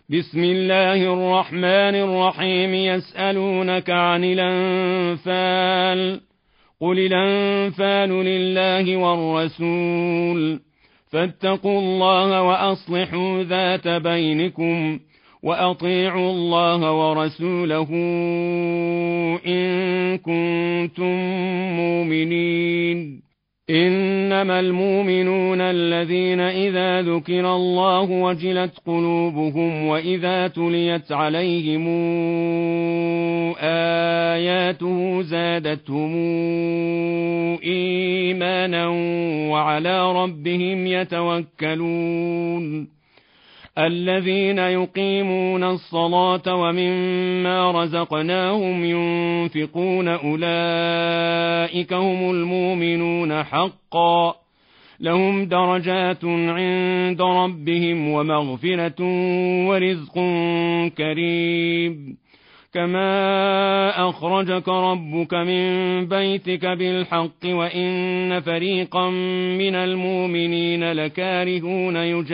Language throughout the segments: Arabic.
بسم الله الرحمن الرحيم. يسألونك عن الأنفال، قل الأنفال لله والرسول، فاتقوا الله وأصلحوا ذات بينكم، وأطيعوا الله ورسوله إن كنتم مؤمنين. إنما المؤمنون الذين إذا ذكر الله وجلت قلوبهم وإذا تليت عليهم آياته زادتهم إيمانا وعلى ربهم يتوكلون. الذين يقيمون الصلاة ومما رزقناهم ينفقون أولئك هم المؤمنون حقا، لهم درجات عند ربهم ومغفرة ورزق كريم. كما أخرجك ربك من بيتك بالحق وإن فريقا من المؤمنين لكارهون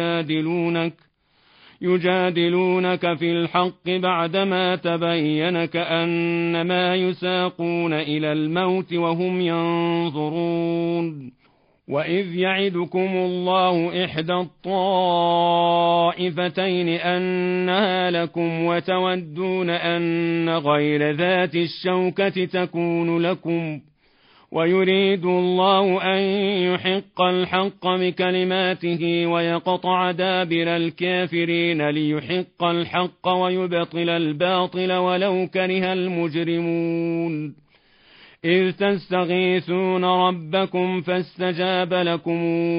يجادلونك في الحق بعدما تبين كأنما يساقون إلى الموت وهم ينظرون. وإذ يعدكم الله إحدى الطائفتين أنها لكم وتودون أن غير ذات الشوكة تكون لكم، ويريد الله أن يحق الحق بكلماته ويقطع دابر الكافرين ليحق الحق ويبطل الباطل ولو كره المجرمون. إذ تستغيثون ربكم فاستجاب لكم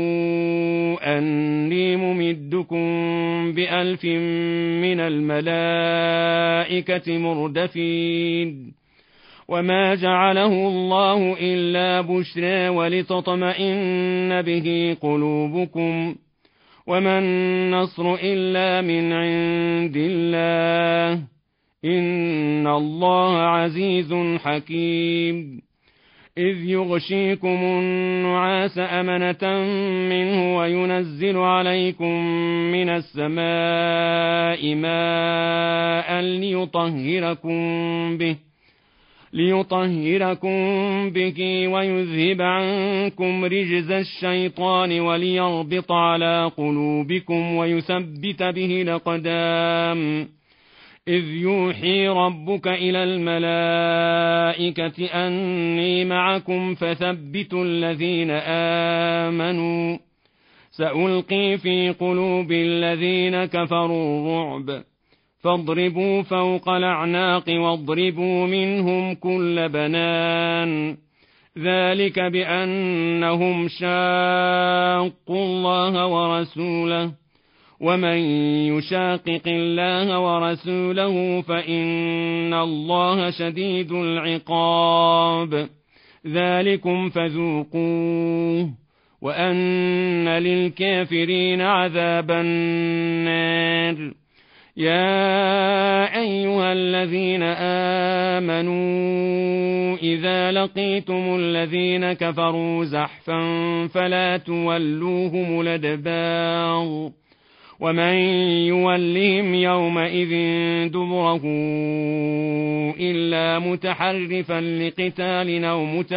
أني ممدكم ب1000 من الملائكة مردفين. وما جعله الله إلا بشرى ولتطمئن به قلوبكم، وما النصر إلا من عند الله، إن الله عزيز حكيم. إذ يغشيكم النعاس أمنة منه وينزل عليكم من السماء ماء ليطهركم به ويذهب عنكم رجز الشيطان وليربط على قلوبكم ويثبت به الأقدام. إذ يوحي ربك إلى الملائكة أني معكم فثبتوا الذين آمنوا، سألقي في قلوب الذين كفروا الرعب، فاضربوا فوق الأعناق واضربوا منهم كل بنان. ذلك بأنهم شاقوا الله ورسوله، ومن يشاقق الله ورسوله فإن الله شديد العقاب. ذلكم فذوقوه وأن للكافرين عذاب النار. يا أيها الذين آمنوا إذا لقيتم الذين كفروا زحفا فلا تولوهم الأدبار، ومن يولهم يومئذ دبره إلا متحرفا لقتال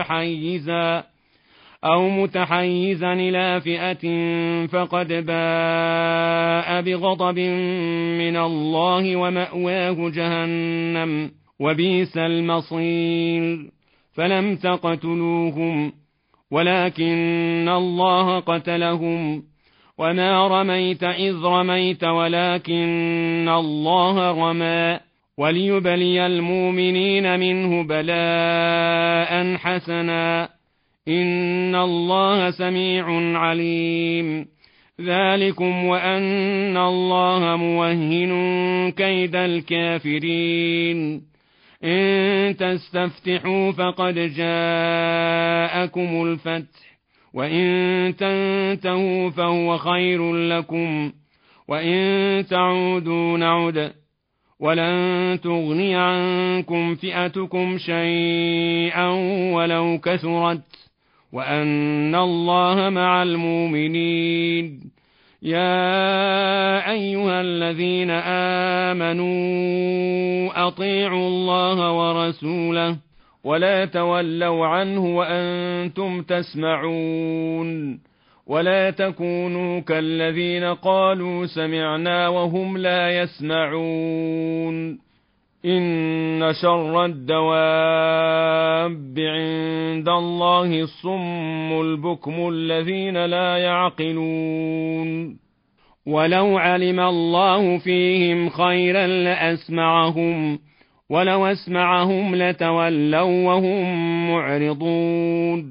أو متحيزا إلى فئة فقد باء بغضب من الله ومأواه جهنم وبئس المصير. فلم تقتلوهم ولكن الله قتلهم، وما رميت إذ رميت ولكن الله رمى، وليبلي المؤمنين منه بلاء حسنا، إن الله سميع عليم. ذلكم وأن الله موهن كيد الكافرين. إن تستفتحوا فقد جاءكم الفتح، وإن تنتهوا فهو خير لكم، وإن تعودوا نعد، ولن تغني عنكم فئتكم شيئا ولو كثرت، وأن الله مع المؤمنين. يا أيها الذين آمنوا أطيعوا الله ورسوله ولا تولوا عنه وأنتم تسمعون ولا تكونوا كالذين قالوا سمعنا وهم لا يسمعون إن شر الدواب عند الله الصم البكم الذين لا يعقلون ولو علم الله فيهم خيرا لأسمعهم ولو أسمعهم لتولوا وهم معرضون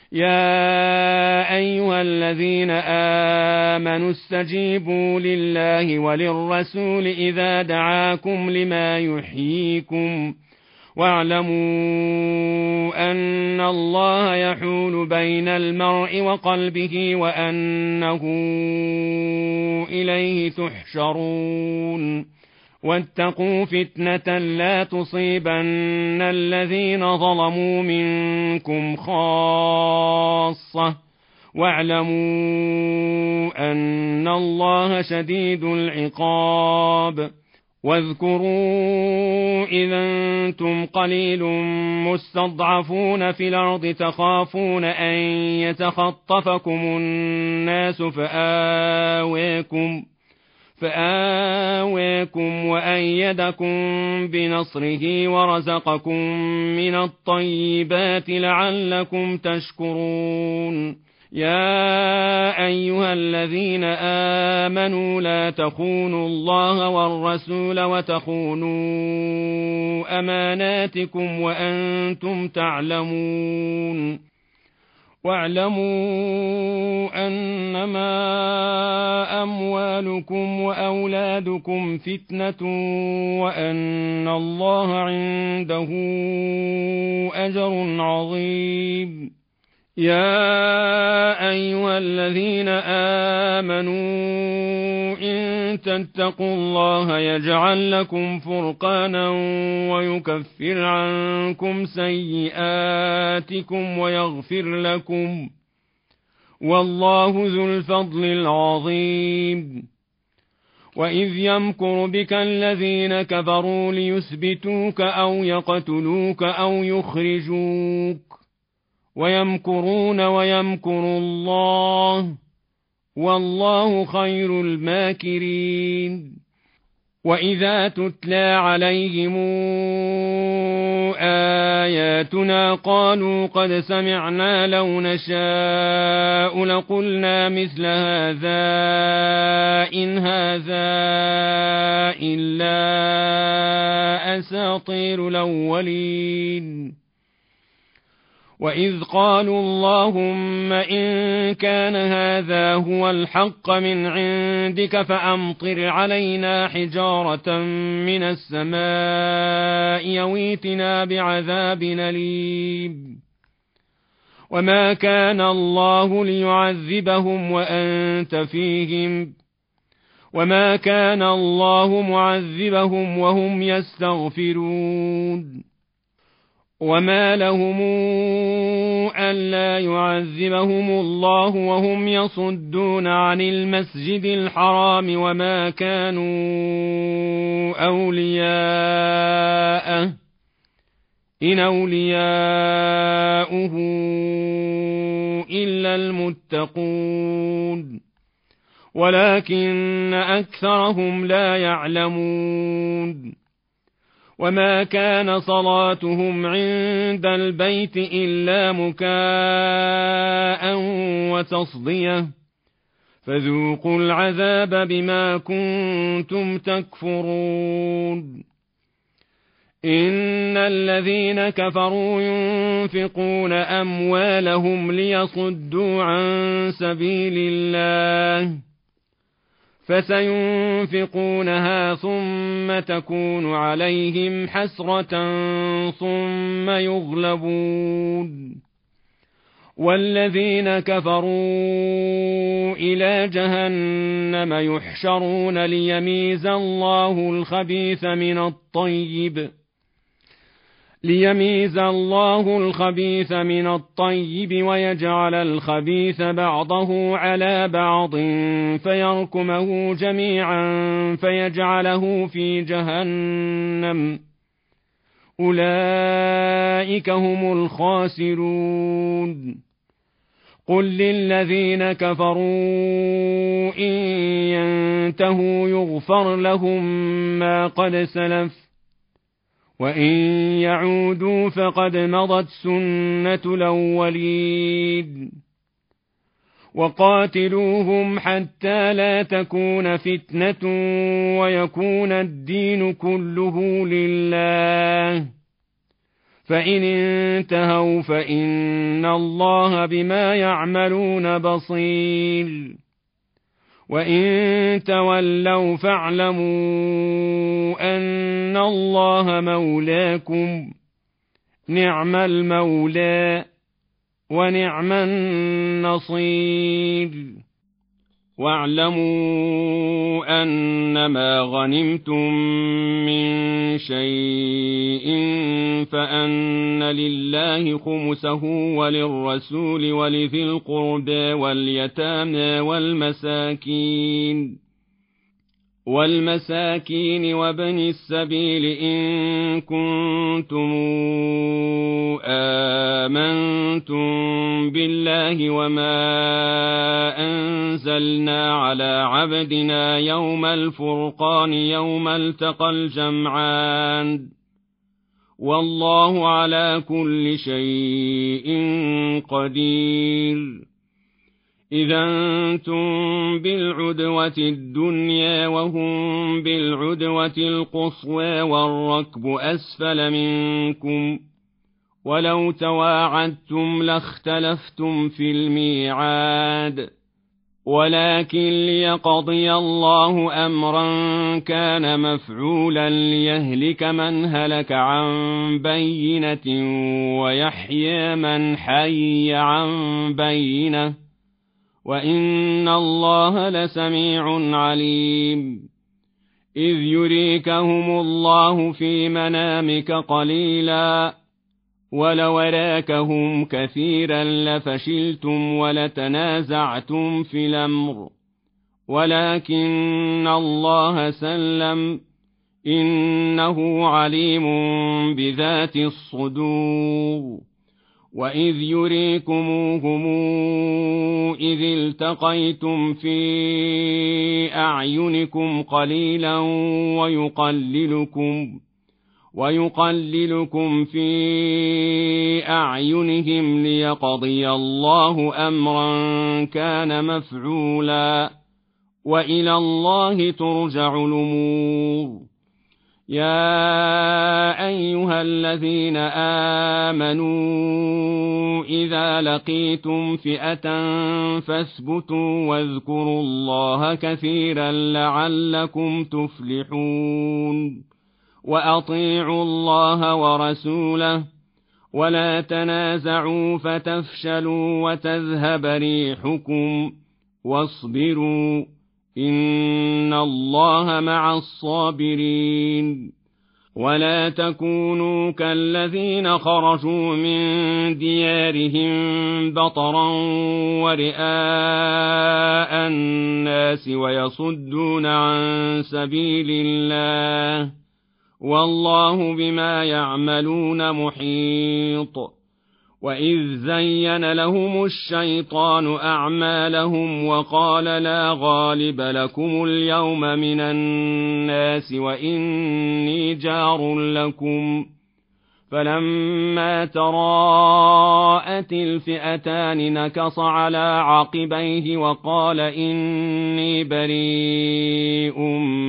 يا أيها الذين آمنوا استجيبوا لله وللرسول إذا دعاكم لما يحييكم واعلموا أن الله يحول بين المرء وقلبه وأنه إليه تحشرون واتقوا فتنة لا تصيبن الذين ظلموا منكم خاصة واعلموا أن الله شديد العقاب واذكروا إذا أنتم قليل مستضعفون في الأرض تخافون أن يتخطفكم الناس فآويكم وأيدكم بنصره ورزقكم من الطيبات لعلكم تشكرون يا أيها الذين آمنوا لا تخونوا الله والرسول وتخونوا أماناتكم وأنتم تعلمون واعلموا أنما أموالكم وأولادكم فتنة وأن الله عنده أجر عظيم يا أيها الذين آمنوا إن تتقوا الله يجعل لكم فرقانا ويكفر عنكم سيئاتكم ويغفر لكم والله ذو الفضل العظيم وإذ يمكر بك الذين كفروا ليثبتوك أو يقتلوك أو يخرجوك ويمكرون ويمكر الله والله خير الماكرين وإذا تتلى عليهم آياتنا قالوا قد سمعنا لو نشاء لقلنا مثل هذا إن هذا إلا أساطير الأولين وإذ قالوا اللهم إن كان هذا هو الحق من عندك فأمطر علينا حجارة من السماء يويتنا بعذاب أليم وما كان الله ليعذبهم وأنت فيهم وما كان الله معذبهم وهم يستغفرون وما لهم ألا يعذبهم الله وهم يصدون عن المسجد الحرام وما كانوا أولياءه إن أولياؤه إلا المتقون ولكن أكثرهم لا يعلمون وما كان صلاتهم عند البيت إلا مكاء وتصدية فذوقوا العذاب بما كنتم تكفرون إن الذين كفروا ينفقون أموالهم ليصدوا عن سبيل الله فسينفقونها ثم تكون عليهم حسرة ثم يغلبون والذين كفروا إلى جهنم يحشرون ليميز الله الخبيث من الطيب ليميز الله الخبيث من الطيب ويجعل الخبيث بعضه على بعض فيركمه جميعا فيجعله في جهنم أولئك هم الخاسرون قل للذين كفروا إن ينتهوا يغفر لهم ما قد سلف وإن يعودوا فقد مضت سنة الأولين وقاتلوهم حتى لا تكون فتنة ويكون الدين كله لله فإن انتهوا فإن الله بما يعملون بصير وإن تولوا فاعلموا أن الله مولاكم نعم المولى ونعم النصير واعلموا أنما غنمتم من شيء فأن لله خمسه وللرسول ولذي القربى واليتامى والمساكين وابن السبيل إن كنتم آمنتم بالله وما أنزلنا على عبدنا يوم الفرقان يوم التقى الجمعان والله على كل شيء قدير إذا أنتم بالعدوة الدنيا وهم بالعدوة القصوى والركب أسفل منكم ولو تواعدتم لاختلفتم في الميعاد ولكن ليقضي الله أمرا كان مفعولا ليهلك من هلك عن بينة ويحيى من حي عن بينة وإن الله لسميع عليم إذ يريكهم الله في منامك قليلا ولو أراكهم كثيرا لفشلتم ولتنازعتم في الأمر ولكن الله سلم إنه عليم بذات الصدور وإذ يريكموهم إذ التقيتم في أعينكم قليلا ويقللكم في أعينهم ليقضي الله أمرا كان مفعولا وإلى الله ترجع الأمور يا أيها الذين آمنوا إذا لقيتم فئة فاثبتوا واذكروا الله كثيرا لعلكم تفلحون وأطيعوا الله ورسوله ولا تنازعوا فتفشلوا وتذهب ريحكم واصبروا إن الله مع الصابرين ولا تكونوا كالذين خرجوا من ديارهم بطرا ورئاء الناس ويصدون عن سبيل الله والله بما يعملون محيط وإذ زين لهم الشيطان أعمالهم وقال لا غالب لكم اليوم من الناس وإني جار لكم فلما تراءت الفئتان نكص على عقبيه وقال إني بريء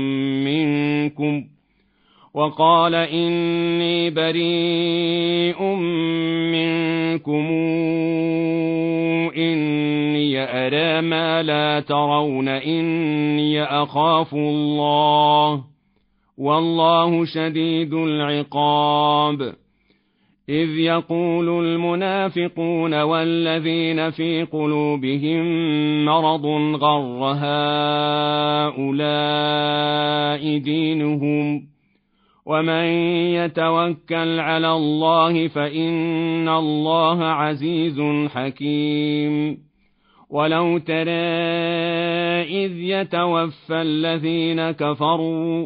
منكم إني أرى ما لا ترون إني أخاف الله والله شديد العقاب إذ يقول المنافقون والذين في قلوبهم مرض غر هؤلاء دينهم ومن يتوكل على الله فإن الله عزيز حكيم. ولو ترى إذ يتوفى الذين كفروا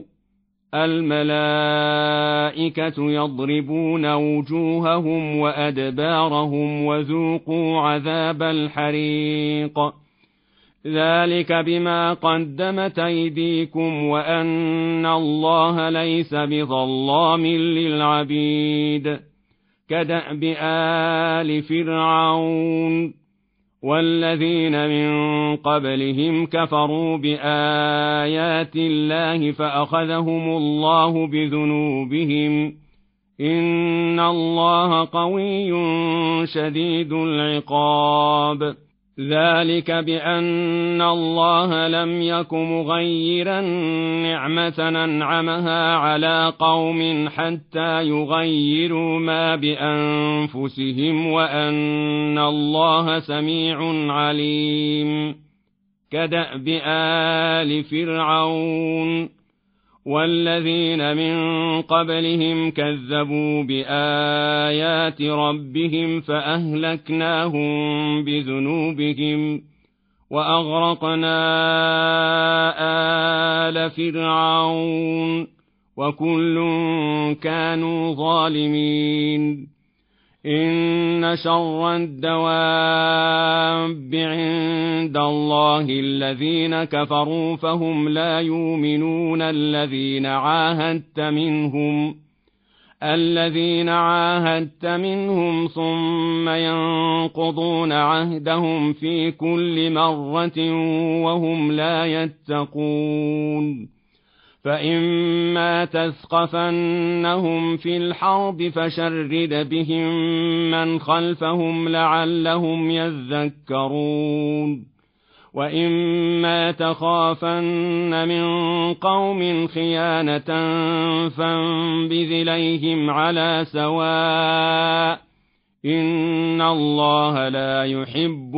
الملائكة يضربون وجوههم وأدبارهم وذوقوا عذاب الحريق ذلك بما قدمت أيديكم وأن الله ليس بظلام للعبيد. كدأب آل فرعون والذين من قبلهم كفروا بآيات الله فأخذهم الله بذنوبهم إن الله قوي شديد العقاب. ذلك بأن الله لم يك مغيرا نعمة أنعمها على قوم حتى يغيروا ما بأنفسهم وأن الله سميع عليم. كدأب آل فرعون والذين من قبلهم كذبوا بآيات ربهم فأهلكناهم بذنوبهم وأغرقنا آل فرعون وكل كانوا ظالمين. إن شر الدواب عند الله الذين كفروا فهم لا يؤمنون الذين عاهدت منهم ثم ينقضون عهدهم في كل مرة وهم لا يتقون. فإما تثقفنهم في الحرب فشرد بهم من خلفهم لعلهم يذكرون. وإما تخافن من قوم خيانة فانبذ إليهم على سواء إن الله لا يحب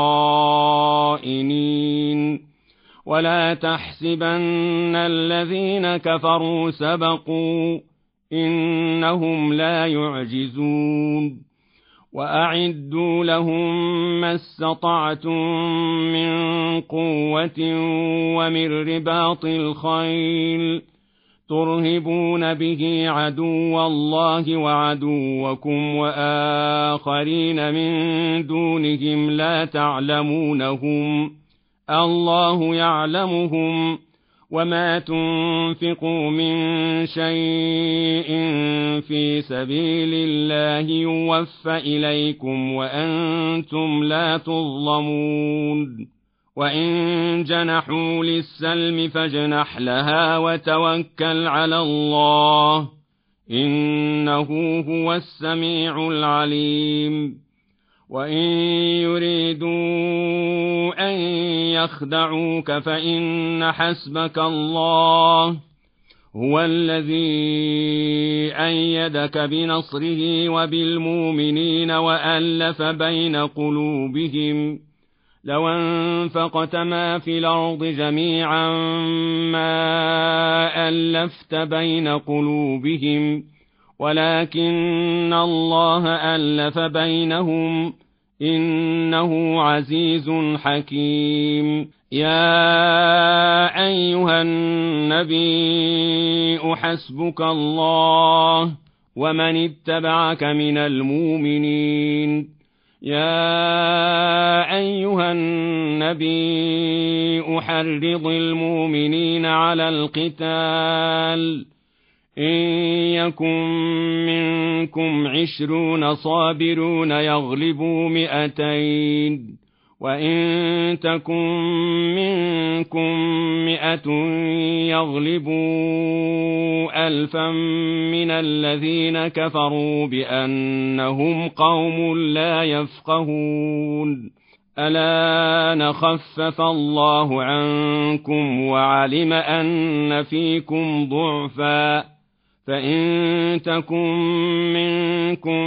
الخائنين. ولا تحسبن الذين كفروا سبقوا إنهم لا يعجزون. وأعدوا لهم ما استطعتم من قوة ومن رباط الخيل ترهبون به عدو الله وعدوكم وآخرين من دونهم لا تعلمونهم الله يعلمهم. وما تنفقوا من شيء في سبيل الله يوفى إليكم وأنتم لا تظلمون. وإن جنحوا للسلم فاجنح لها وتوكل على الله إنه هو السميع العليم. وإن يريدوا أن يخدعوك فإن حسبك الله هو الذي أيدك بنصره وبالمؤمنين وألف بين قلوبهم. لو أنفقت ما في الأرض جميعا ما ألفت بين قلوبهم ولكن الله ألف بينهم إنه عزيز حكيم. يا أيها النبي حسبك الله ومن اتبعك من المؤمنين. يا أيها النبي حرض المؤمنين على القتال إن يكن منكم 20 صابرون يغلبوا 200 وإن تكن منكم 100 يغلبوا 1000 من الذين كفروا بأنهم قوم لا يفقهون. الآن خفف الله عنكم وعلم أن فيكم ضعفا فإن تكن منكم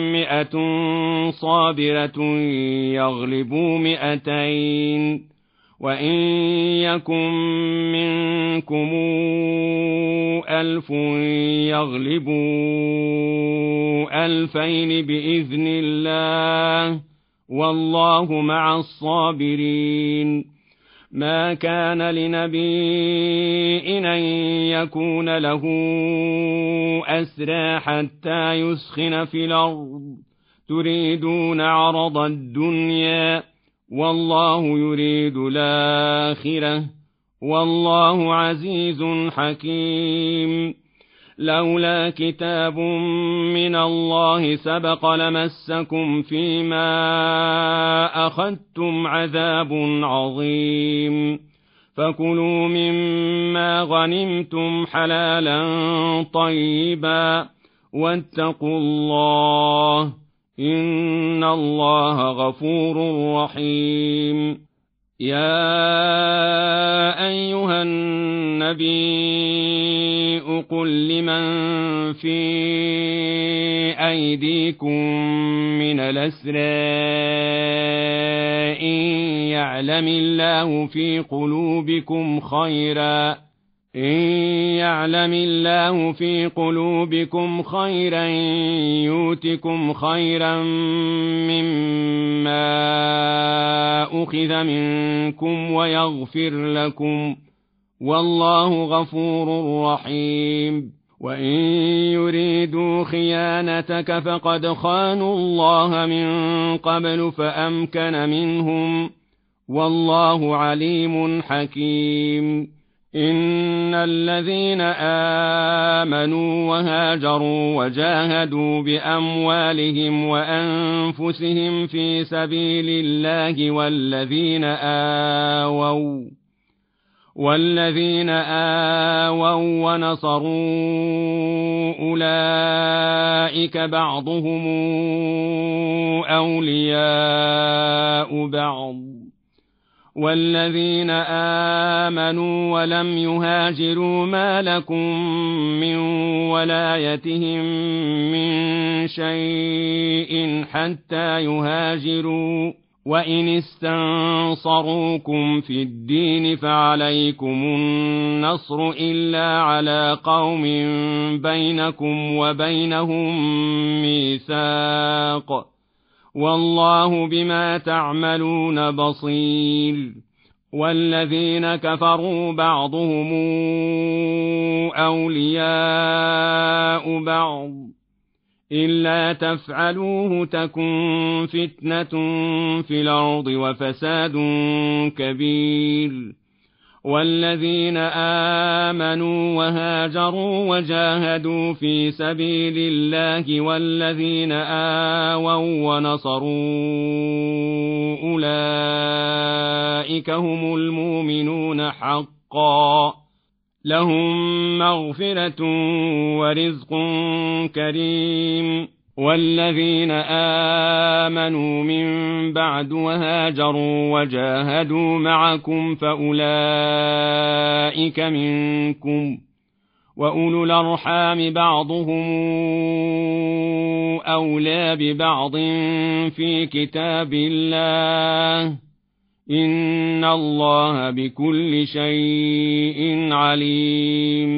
100 صابرة يغلبوا 200 وإن يكن منكم 1000 يغلبوا 2000 بإذن الله والله مع الصابرين. ما كان لنبي أن يكون له أسرى حتى يسخن في الأرض تريدون عرض الدنيا والله يريد الآخرة والله عزيز حكيم. لولا كتاب من الله سبق لمسكم فيما أخذتم عذاب عظيم. فكلوا مما غنمتم حلالا طيبا واتقوا الله إن الله غفور رحيم. يا أيها النبي قل لمن في أيديكم من الأسرى إن يعلم الله في قلوبكم خيرا يؤتكم خيرا مما أخذ منكم ويغفر لكم والله غفور رحيم. وإن يريدوا خيانتك فقد خانوا الله من قبل فأمكن منهم والله عليم حكيم. إن الذين آمنوا وهاجروا وجاهدوا بأموالهم وأنفسهم في سبيل الله والذين آووا ونصروا أولئك بعضهم أولياء بعض. والذين آمنوا ولم يهاجروا ما لكم من ولايتهم من شيء حتى يهاجروا وإن استنصروكم في الدين فعليكم النصر إلا على قوم بينكم وبينهم ميثاق والله بما تعملون بصير. والذين كفروا بعضهم أولياء بعض إلا تفعلوه تكن فتنة في الأرض وفساد كبير. والذين آمنوا وهاجروا وجاهدوا في سبيل الله والذين آووا ونصروا أولئك هم المؤمنون حقا لهم مغفرة ورزق كريم. والذين آمنوا من بعد وهاجروا وجاهدوا معكم فأولئك منكم وأولو الأرحام بعضهم أولى ببعض في كتاب الله إن الله بكل شيء عليم.